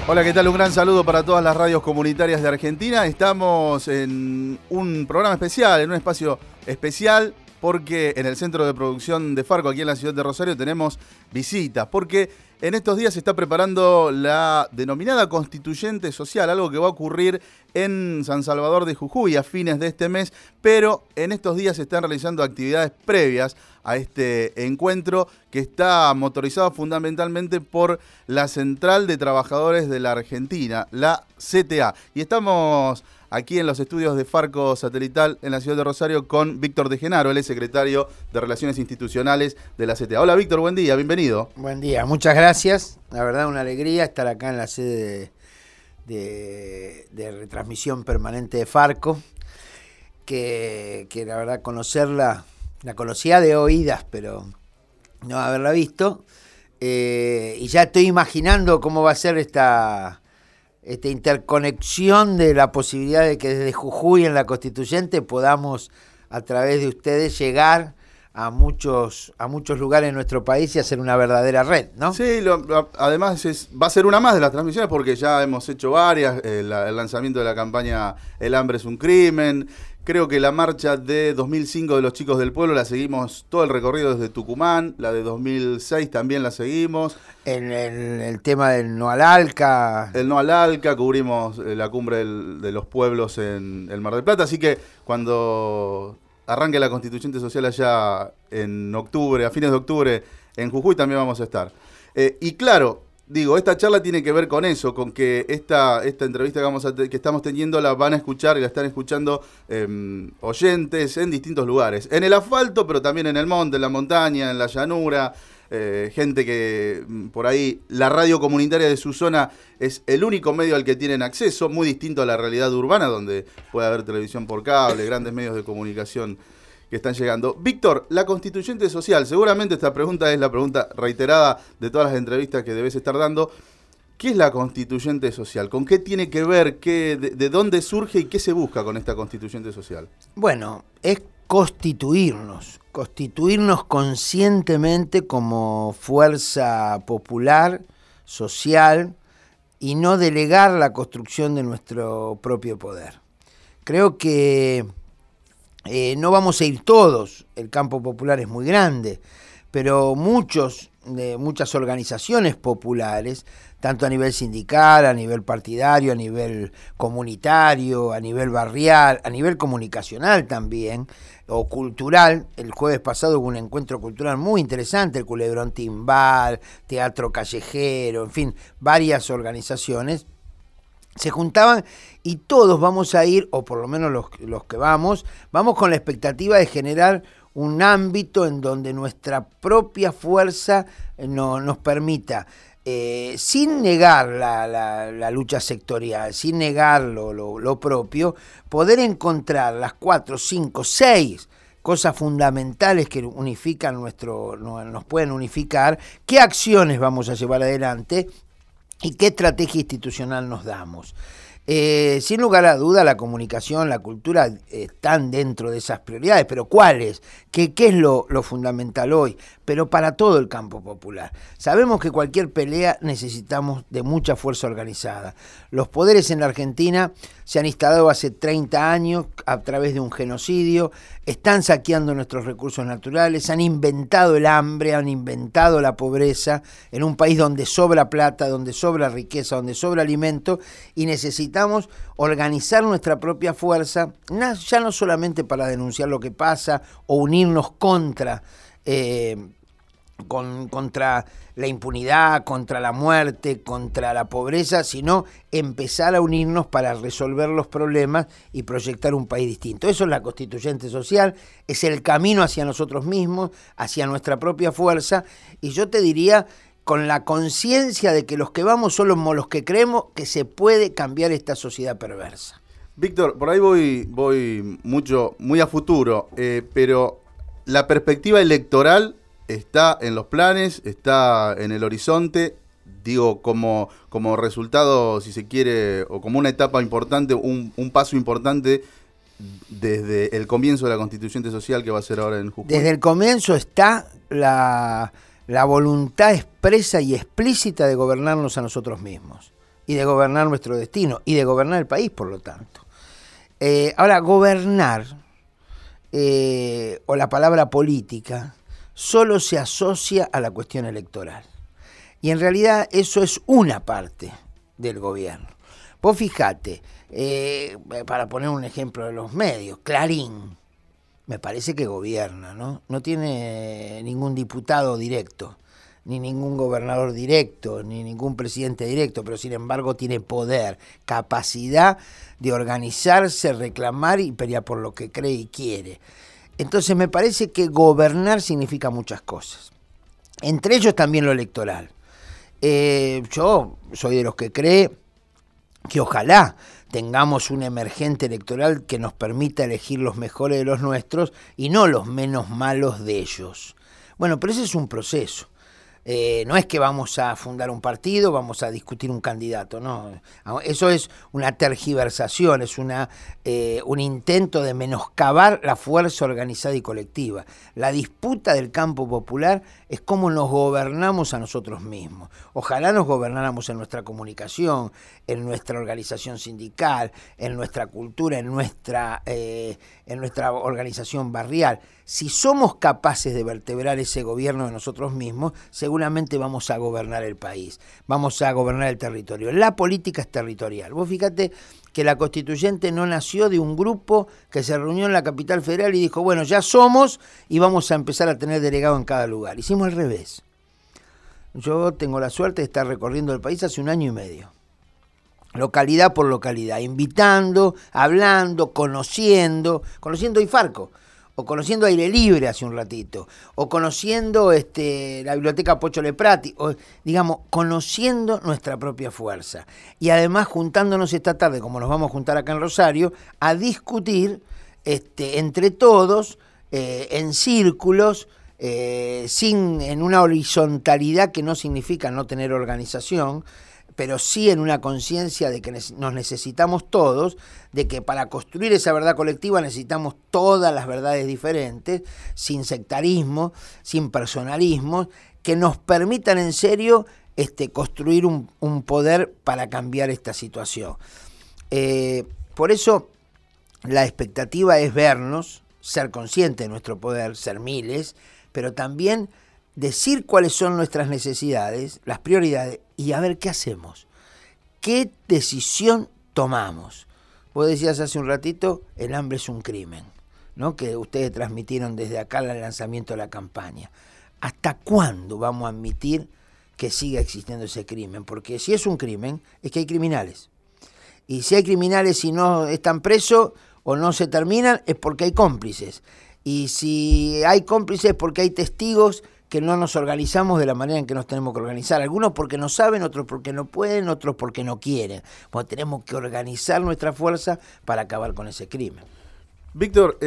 Hola, ¿qué tal? Un gran saludo para todas las radios comunitarias de Argentina. Estamos en un programa especial, en un espacio especial, porque en el centro de producción de Farco, aquí en la ciudad de Rosario, tenemos visitas, porque en estos días se está preparando la denominada Constituyente Social, algo que va a ocurrir en San Salvador de Jujuy a fines de este mes, pero en estos días se están realizando actividades previas a este encuentro que está motorizado fundamentalmente por la Central de Trabajadores de la Argentina, la CTA. Y estamos aquí en los estudios de Farco Satelital en la ciudad de Rosario con Víctor De Genaro, él es secretario de Relaciones Institucionales de la CTA. Hola Víctor, buen día, bienvenido. Buen día, muchas gracias. La verdad, una alegría estar acá en la sede de retransmisión permanente de Farco, que la verdad conocerla, la conocía de oídas, pero no haberla visto. Y ya estoy imaginando cómo va a ser esta interconexión de la posibilidad de que desde Jujuy en la Constituyente podamos, a través de ustedes, llegar a muchos lugares de nuestro país y hacer una verdadera red, ¿no? Sí, además va a ser una más de las transmisiones porque ya hemos hecho varias, el lanzamiento de la campaña El hambre es un crimen. Creo que la marcha de 2005 de los chicos del pueblo la seguimos todo el recorrido desde Tucumán, la de 2006 también la seguimos. El tema del No al Alca. El No al Alca, cubrimos la cumbre de los pueblos en el Mar del Plata, así que cuando arranque la Constituyente Social allá en octubre, a fines de octubre, en Jujuy también vamos a estar. Y claro, digo, esta charla tiene que ver con eso, con que esta entrevista que estamos teniendo la van a escuchar y la están escuchando oyentes en distintos lugares. En el asfalto, pero también en el monte, en la montaña, en la llanura. Gente que por ahí, la radio comunitaria de su zona es el único medio al que tienen acceso, muy distinto a la realidad urbana, donde puede haber televisión por cable, grandes medios de comunicación que están llegando. Víctor, la Constituyente Social, seguramente esta pregunta es la pregunta reiterada de todas las entrevistas que debes estar dando. ¿Qué es la Constituyente Social? ¿Con qué tiene que ver? ¿De dónde surge y qué se busca con esta Constituyente Social? Bueno, es constituirnos conscientemente como fuerza popular, social, y no delegar la construcción de nuestro propio poder. Creo que no vamos a ir todos, el campo popular es muy grande, pero muchas organizaciones populares, tanto a nivel sindical, a nivel partidario, a nivel comunitario, a nivel barrial, a nivel comunicacional también, o cultural. El jueves pasado hubo un encuentro cultural muy interesante, el Culebrón Timbal, Teatro Callejero, en fin, varias organizaciones se juntaban y todos vamos a ir, o por lo menos los que vamos con la expectativa de generar un ámbito en donde nuestra propia fuerza nos permita, sin negar la lucha sectorial, sin negar lo propio, poder encontrar las 4, 5, 6 cosas fundamentales que unifican nos pueden unificar, qué acciones vamos a llevar adelante y qué estrategia institucional nos damos. Sin lugar a duda, la comunicación, la cultura están dentro de esas prioridades, pero ¿cuáles? ¿Qué es lo fundamental hoy? Pero para todo el campo popular. Sabemos que cualquier pelea necesitamos de mucha fuerza organizada. Los poderes en la Argentina se han instalado hace 30 años a través de un genocidio, están saqueando nuestros recursos naturales, han inventado el hambre, han inventado la pobreza en un país donde sobra plata, donde sobra riqueza, donde sobra alimento, y necesitamos organizar nuestra propia fuerza, ya no solamente para denunciar lo que pasa o unirnos contra la impunidad, contra la muerte, contra la pobreza, sino empezar a unirnos para resolver los problemas y proyectar un país distinto. Eso es la Constituyente Social, es el camino hacia nosotros mismos, hacia nuestra propia fuerza, y yo te diría, con la conciencia de que los que vamos somos los que creemos que se puede cambiar esta sociedad perversa. Víctor, por ahí voy muy a futuro, pero la perspectiva electoral está en los planes, está en el horizonte, digo, como resultado, si se quiere, o como una etapa importante, un paso importante desde el comienzo de la Constituyente Social que va a ser ahora en Jujuy. Desde el comienzo está la voluntad expresa y explícita de gobernarnos a nosotros mismos. y de gobernar nuestro destino y de gobernar el país, por lo tanto. Ahora, gobernar o la palabra política solo se asocia a la cuestión electoral. Y en realidad eso es una parte del gobierno. Vos fijate, para poner un ejemplo de los medios, Clarín, me parece que gobierna, ¿no? No tiene ningún diputado directo, ni ningún gobernador directo, ni ningún presidente directo, pero sin embargo tiene poder, capacidad de organizarse, reclamar y pelear por lo que cree y quiere. Entonces me parece que gobernar significa muchas cosas, entre ellos también lo electoral. Yo soy de los que cree que ojalá tengamos un emergente electoral que nos permita elegir los mejores de los nuestros y no los menos malos de ellos. Bueno, pero ese es un proceso. No es que vamos a fundar un partido, vamos a discutir un candidato, no. Eso es una tergiversación, es un intento de menoscabar la fuerza organizada y colectiva. La disputa del campo popular es cómo nos gobernamos a nosotros mismos. Ojalá nos gobernáramos en nuestra comunicación, en nuestra organización sindical, en nuestra cultura, en nuestra organización barrial. Si somos capaces de vertebrar ese gobierno de nosotros mismos, seguramente vamos a gobernar el país, vamos a gobernar el territorio. La política es territorial. Vos fíjate que la constituyente no nació de un grupo que se reunió en la capital federal y dijo, bueno, ya somos y vamos a empezar a tener delegado en cada lugar. Hicimos al revés. Yo tengo la suerte de estar recorriendo el país hace 1 año y medio. Localidad por localidad, invitando, hablando, conociendo IFARCO, o conociendo Aire Libre hace un ratito, o conociendo la biblioteca Pocho Leprati, o digamos, conociendo nuestra propia fuerza. Y además juntándonos esta tarde, como nos vamos a juntar acá en Rosario, a discutir entre todos, en círculos, en una horizontalidad que no significa no tener organización, pero sí en una conciencia de que nos necesitamos todos, de que para construir esa verdad colectiva necesitamos todas las verdades diferentes, sin sectarismo, sin personalismo, que nos permitan en serio construir un poder para cambiar esta situación. Por eso la expectativa es vernos, ser conscientes de nuestro poder, ser miles, pero también decir cuáles son nuestras necesidades, las prioridades, y a ver qué hacemos. ¿Qué decisión tomamos? Vos decías hace un ratito, el hambre es un crimen, ¿no? Que ustedes transmitieron desde acá el lanzamiento de la campaña. ¿Hasta cuándo vamos a admitir que siga existiendo ese crimen? Porque si es un crimen, es que hay criminales. Y si hay criminales y no están presos o no se terminan, es porque hay cómplices. Y si hay cómplices es porque hay testigos que no nos organizamos de la manera en que nos tenemos que organizar. Algunos porque no saben, otros porque no pueden, otros porque no quieren. Pues tenemos que organizar nuestra fuerza para acabar con ese crimen. Víctor,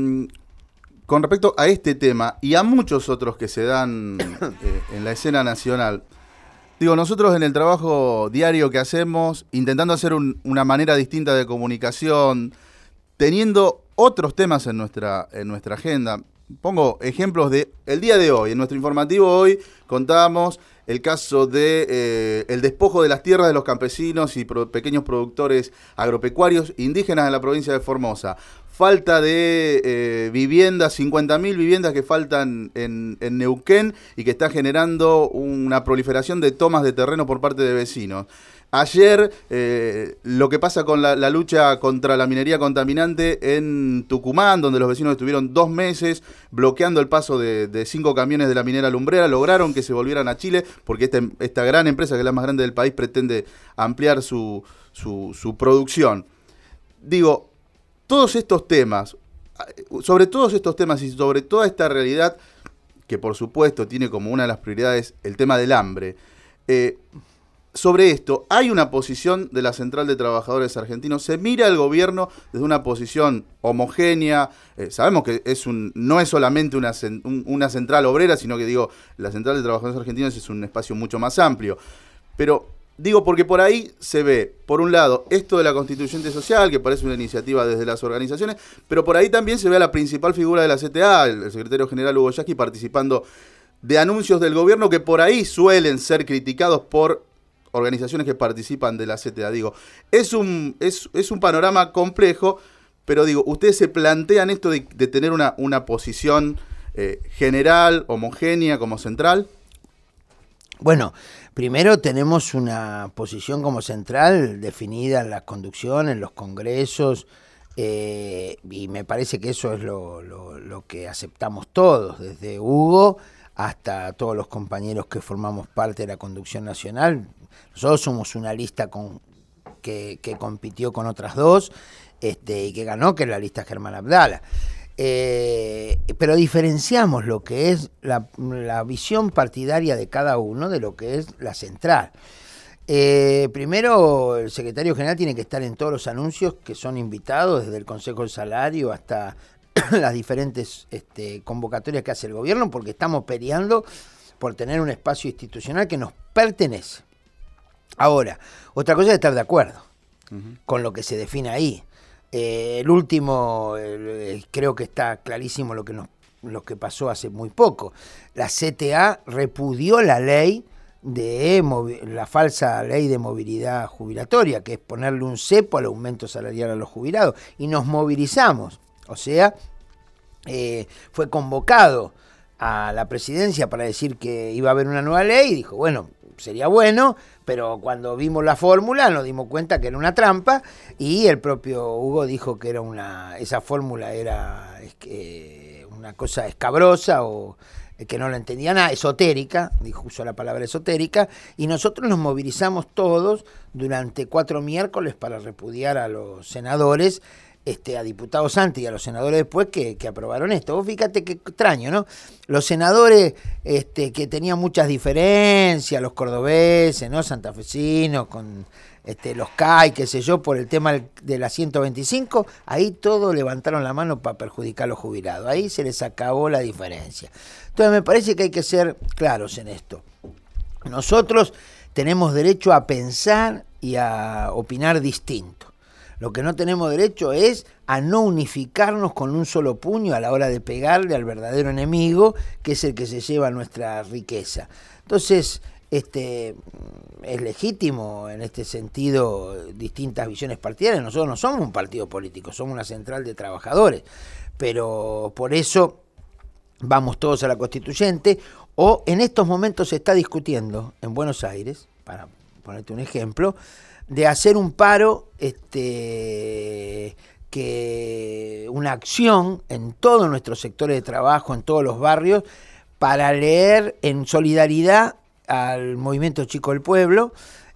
con respecto a este tema y a muchos otros que se dan en la escena nacional, digo, nosotros en el trabajo diario que hacemos, intentando hacer una manera distinta de comunicación, teniendo otros temas en nuestra agenda. Pongo ejemplos de el día de hoy. En nuestro informativo hoy contábamos el caso de el despojo de las tierras de los campesinos y pequeños productores agropecuarios indígenas en la provincia de Formosa. Falta de viviendas, 50.000 viviendas que faltan en Neuquén y que está generando una proliferación de tomas de terreno por parte de vecinos. Ayer, lo que pasa con la lucha contra la minería contaminante en Tucumán, donde los vecinos estuvieron 2 meses bloqueando el paso de 5 camiones de la minera Lumbrera, lograron que se volvieran a Chile, porque esta gran empresa, que es la más grande del país, pretende ampliar su producción. Digo, todos estos temas, sobre todos estos temas y sobre toda esta realidad, que por supuesto tiene como una de las prioridades el tema del hambre, sobre esto, hay una posición de la Central de Trabajadores Argentinos. Se mira al gobierno desde una posición homogénea. Sabemos que no es solamente una central obrera, sino que digo, la Central de Trabajadores Argentinos es un espacio mucho más amplio. Pero digo, porque por ahí se ve, por un lado, esto de la Constituyente Social, que parece una iniciativa desde las organizaciones, pero por ahí también se ve a la principal figura de la CTA, el secretario general Hugo Yasky, participando de anuncios del gobierno que por ahí suelen ser criticados por organizaciones que participan de la CTA. Digo, es un panorama complejo, pero digo, ustedes se plantean esto de tener una posición general, homogénea, como central. Bueno, primero tenemos una posición como central definida en la conducción, en los congresos, y me parece que eso es lo que aceptamos todos, desde Hugo hasta todos los compañeros que formamos parte de la conducción nacional. Nosotros somos una lista que compitió con otras dos y que ganó, que es la lista Germán Abdala. Pero diferenciamos lo que es la visión partidaria de cada uno de lo que es la central. Primero, el secretario general tiene que estar en todos los anuncios que son invitados, desde el Consejo del Salario hasta las diferentes convocatorias que hace el gobierno, porque estamos peleando por tener un espacio institucional que nos pertenece. Ahora, otra cosa es estar de acuerdo con lo que se define ahí. El último, creo que está clarísimo lo que pasó hace muy poco. La CTA repudió la ley la falsa ley de movilidad jubilatoria, que es ponerle un cepo al aumento salarial a los jubilados, y nos movilizamos. O sea, fue convocado a la presidencia para decir que iba a haber una nueva ley y dijo, bueno, sería bueno, pero cuando vimos la fórmula nos dimos cuenta que era una trampa, y el propio Hugo dijo que esa fórmula era una cosa escabrosa o que no la entendía nada, esotérica, usó la palabra esotérica, y nosotros nos movilizamos todos durante 4 miércoles para repudiar a los senadores, a diputados antes y a los senadores después que aprobaron esto. Vos fíjate qué extraño, ¿no? Los senadores que tenían muchas diferencias, los cordobeses, ¿no? Santafesinos, con los CAI, qué sé yo, por el tema de la 125, ahí todos levantaron la mano para perjudicar a los jubilados. Ahí se les acabó la diferencia. Entonces me parece que hay que ser claros en esto. Nosotros tenemos derecho a pensar y a opinar distinto. Lo que no tenemos derecho es a no unificarnos con un solo puño a la hora de pegarle al verdadero enemigo, que es el que se lleva nuestra riqueza. Entonces, es legítimo en este sentido distintas visiones partidarias. Nosotros no somos un partido político, somos una central de trabajadores, pero por eso vamos todos a la Constituyente, o en estos momentos se está discutiendo en Buenos Aires, para ponerte un ejemplo, de hacer un paro, una acción en todos nuestros sectores de trabajo, en todos los barrios, para leer en solidaridad al Movimiento Chico del Pueblo,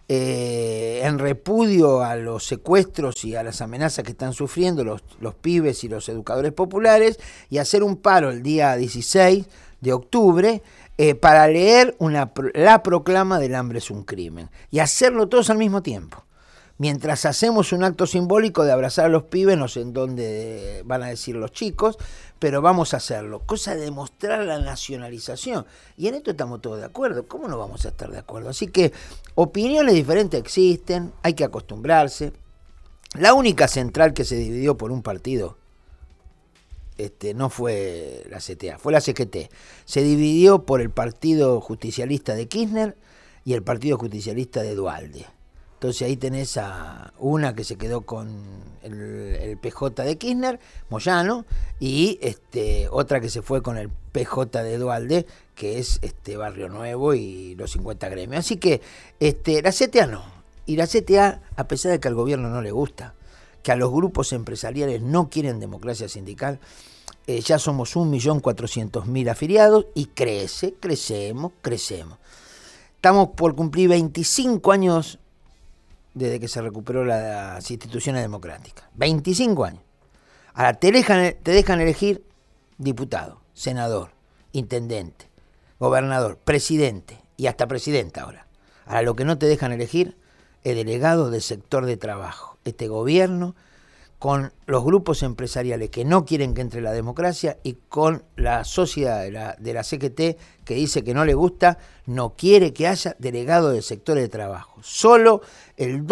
en repudio a los secuestros y a las amenazas que están sufriendo los pibes y los educadores populares, y hacer un paro el día 16 de octubre, para leer la proclama del hambre es un crimen, y hacerlo todos al mismo tiempo. Mientras hacemos un acto simbólico de abrazar a los pibes, no sé en dónde van a decir los chicos, pero vamos a hacerlo. Cosa de demostrar la nacionalización. Y en esto estamos todos de acuerdo. ¿Cómo no vamos a estar de acuerdo? Así que opiniones diferentes existen, hay que acostumbrarse. La única central que se dividió por un partido no fue la CTA, fue la CGT. Se dividió por el Partido Justicialista de Kirchner y el Partido Justicialista de Duhalde. Entonces ahí tenés a una que se quedó con el PJ de Kirchner, Moyano, y otra que se fue con el PJ de Duhalde, que es Barrio Nuevo y los 50 gremios. Así que la CTA no. Y la CTA, a pesar de que al gobierno no le gusta, que a los grupos empresariales no quieren democracia sindical, ya somos 1.400.000 afiliados y crecemos. Estamos por cumplir 25 años desde que se recuperó las instituciones democráticas. 25 años. Ahora te dejan elegir diputado, senador, intendente, gobernador, presidente y hasta presidenta ahora. Ahora lo que no te dejan elegir es delegado del sector de trabajo. Este gobierno, con los grupos empresariales que no quieren que entre la democracia y con la sociedad de la CGT que dice que no le gusta, no quiere que haya delegado del sector de trabajo. Solo el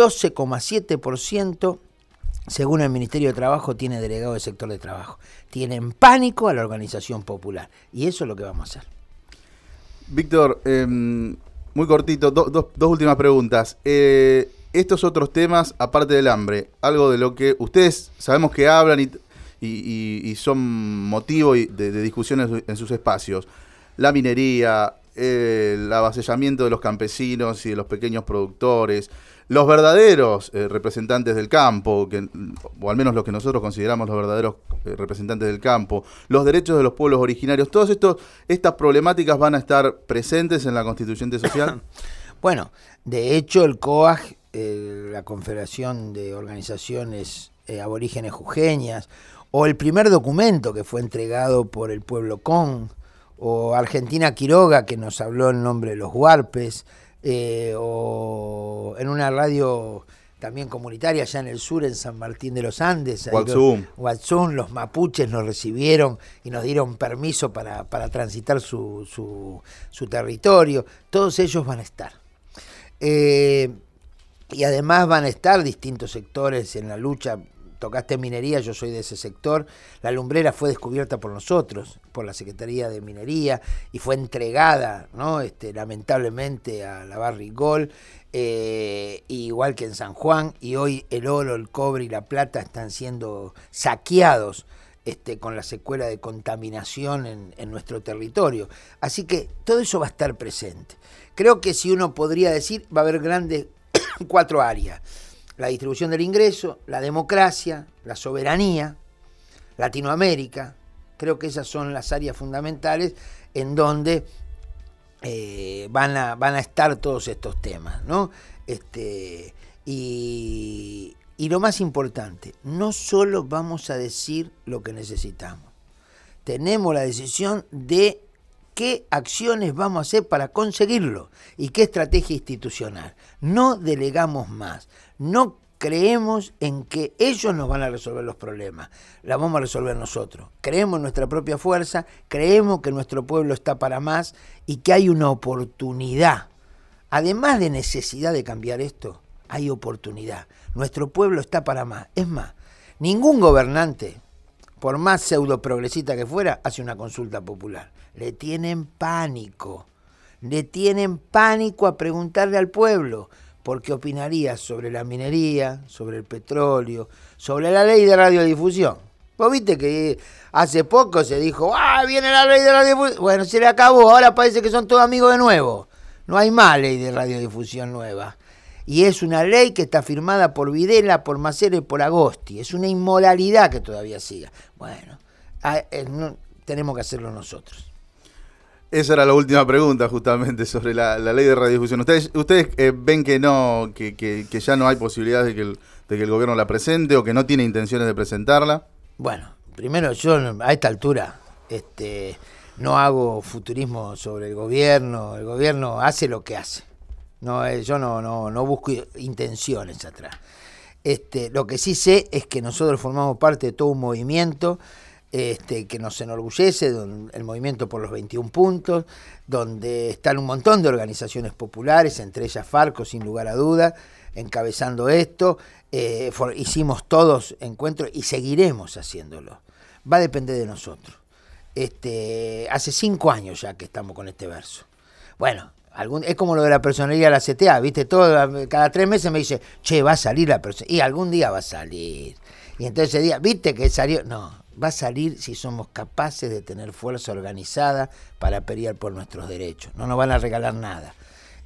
12,7%, según el Ministerio de Trabajo, tiene delegado del sector de trabajo. Tienen pánico a la organización popular y eso es lo que vamos a hacer. Víctor, muy cortito, dos últimas preguntas. Estos otros temas, aparte del hambre, algo de lo que ustedes sabemos que hablan y son motivo de discusiones en sus espacios. La minería, el avasallamiento de los campesinos y de los pequeños productores, los verdaderos representantes del campo, o al menos los que nosotros consideramos los verdaderos representantes del campo, los derechos de los pueblos originarios, todas estas problemáticas van a estar presentes en la Constituyente Social. Bueno, de hecho el COAJ, la Confederación de Organizaciones Aborígenes Jujeñas, o el primer documento que fue entregado por el pueblo Con, o Argentina Quiroga, que nos habló en nombre de los huarpes, o en una radio también comunitaria allá en el sur, en San Martín de los Andes, Huatzún, los mapuches nos recibieron y nos dieron permiso para transitar su territorio. Todos ellos van a estar. Y además van a estar distintos sectores en la lucha. Tocaste minería, yo soy de ese sector. La lumbrera fue descubierta por nosotros, por la Secretaría de Minería, y fue entregada, ¿no? Lamentablemente a la Barrigol, igual que en San Juan, y hoy el oro, el cobre y la plata están siendo saqueados con la secuela de contaminación en nuestro territorio. Así que todo eso va a estar presente. Creo que si uno podría decir, va a haber grandes 4 áreas. La distribución del ingreso, la democracia, la soberanía, Latinoamérica. Creo que esas son las áreas fundamentales en donde van a estar todos estos temas, ¿no? Y lo más importante, no solo vamos a decir lo que necesitamos, tenemos la decisión de qué acciones vamos a hacer para conseguirlo y qué estrategia institucional. No delegamos más, no creemos en que ellos nos van a resolver los problemas, la vamos a resolver nosotros. Creemos en nuestra propia fuerza, creemos que nuestro pueblo está para más y que hay una oportunidad. Además de necesidad de cambiar esto, hay oportunidad. Nuestro pueblo está para más. Es más, ningún gobernante, por más pseudo progresista que fuera, hace una consulta popular. Le tienen pánico a preguntarle al pueblo por qué opinaría sobre la minería, sobre el petróleo, sobre la ley de radiodifusión. Vos viste que hace poco se dijo, viene la ley de radiodifusión. Bueno, se le acabó, ahora parece que son todos amigos de nuevo. No hay más ley de radiodifusión nueva. Y es una ley que está firmada por Videla, por Macera y por Agosti. Es una inmoralidad que todavía siga. Bueno, tenemos que hacerlo nosotros. Esa era la última pregunta, justamente, sobre la ley de radiodifusión. ¿Ustedes ven que no, que ya no hay posibilidad de que el gobierno la presente o que no tiene intenciones de presentarla? Bueno, primero yo a esta altura no hago futurismo sobre el gobierno hace lo que hace. No, yo no busco intenciones atrás. Lo que sí sé es que nosotros formamos parte de todo un movimiento que nos enorgullece, el movimiento por los 21 puntos, donde están un montón de organizaciones populares, entre ellas Farco, sin lugar a duda, encabezando esto. Hicimos todos encuentros y seguiremos haciéndolo. Va a depender de nosotros. Hace 5 años ya que estamos con este verso. Bueno, es como lo de la personería de la CTA, ¿viste? Cada 3 meses me dice, che, va a salir la personería. Y algún día va a salir. Y entonces ese día, ¿viste que salió? No, va a salir si somos capaces de tener fuerza organizada para pelear por nuestros derechos. No nos van a regalar nada.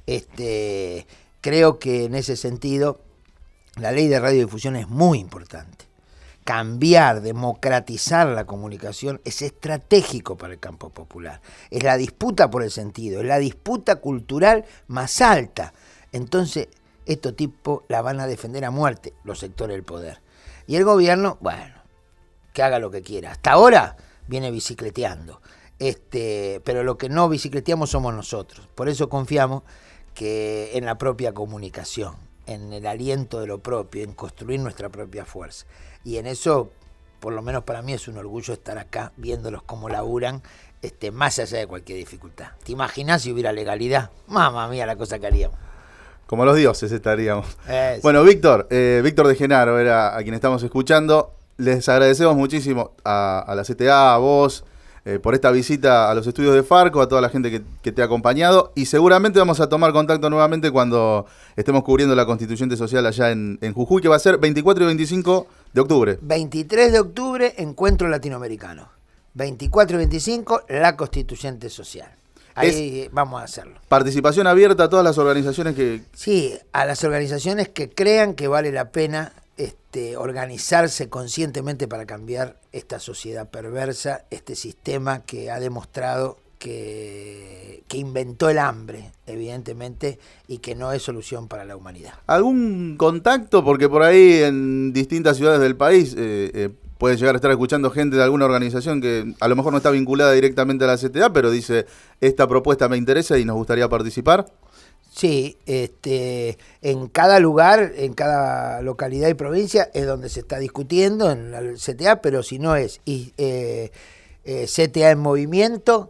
Creo que en ese sentido la ley de radiodifusión es muy importante. Cambiar, democratizar la comunicación es estratégico para el campo popular. Es la disputa por el sentido, es la disputa cultural más alta. Entonces, estos tipos la van a defender a muerte, los sectores del poder. Y el gobierno, bueno, que haga lo que quiera. Hasta ahora viene bicicleteando. Pero lo que no bicicleteamos somos nosotros. Por eso confiamos que en la propia comunicación, en el aliento de lo propio, en construir nuestra propia fuerza. Y en eso, por lo menos para mí, es un orgullo estar acá viéndolos cómo laburan, más allá de cualquier dificultad. ¿Te imaginas si hubiera legalidad? Mamma mía, la cosa que haríamos. Como los dioses estaríamos. Bueno, Víctor de Genaro era a quien estamos escuchando. Les agradecemos muchísimo a la CTA, a vos, por esta visita a los estudios de Farco, a toda la gente que te ha acompañado, y seguramente vamos a tomar contacto nuevamente cuando estemos cubriendo la Constituyente Social allá en Jujuy, que va a ser 24 y 25 de octubre. 23 de octubre, Encuentro Latinoamericano. 24 y 25, la Constituyente Social. Ahí vamos a hacerlo. Participación abierta a todas las organizaciones que... Sí, a las organizaciones que crean que vale la pena organizarse conscientemente para cambiar esta sociedad perversa, este sistema que ha demostrado que inventó el hambre, evidentemente, y que no es solución para la humanidad. ¿Algún contacto? Porque por ahí en distintas ciudades del país puede llegar a estar escuchando gente de alguna organización que a lo mejor no está vinculada directamente a la CTA, pero dice, esta propuesta me interesa y nos gustaría participar. Sí, en cada lugar, en cada localidad y provincia es donde se está discutiendo en la CTA, pero si no es CTA en movimiento,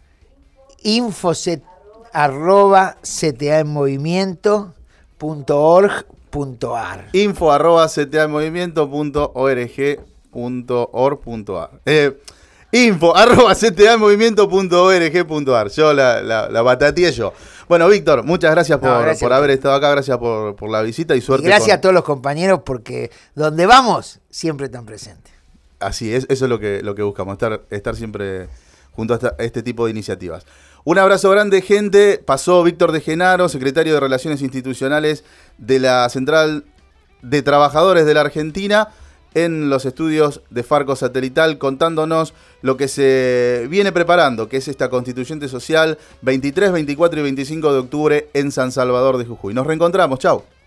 info@ctaenmovimiento.org.ar. info@ctaenmovimiento.org.ar. info@ctaenmovimiento.org.ar. Yo la batateé yo. Bueno, Víctor, muchas gracias por haber estado acá, gracias por la visita y suerte. Y gracias a todos los compañeros porque donde vamos siempre están presentes. Así es, eso es lo que buscamos, estar siempre junto a este tipo de iniciativas. Un abrazo grande, gente. Pasó Víctor de Genaro, secretario de Relaciones Institucionales de la Central de Trabajadores de la Argentina, en los estudios de Farco Satelital, contándonos lo que se viene preparando, que es esta Constituyente Social 23, 24 y 25 de octubre en San Salvador de Jujuy. Nos reencontramos, chau.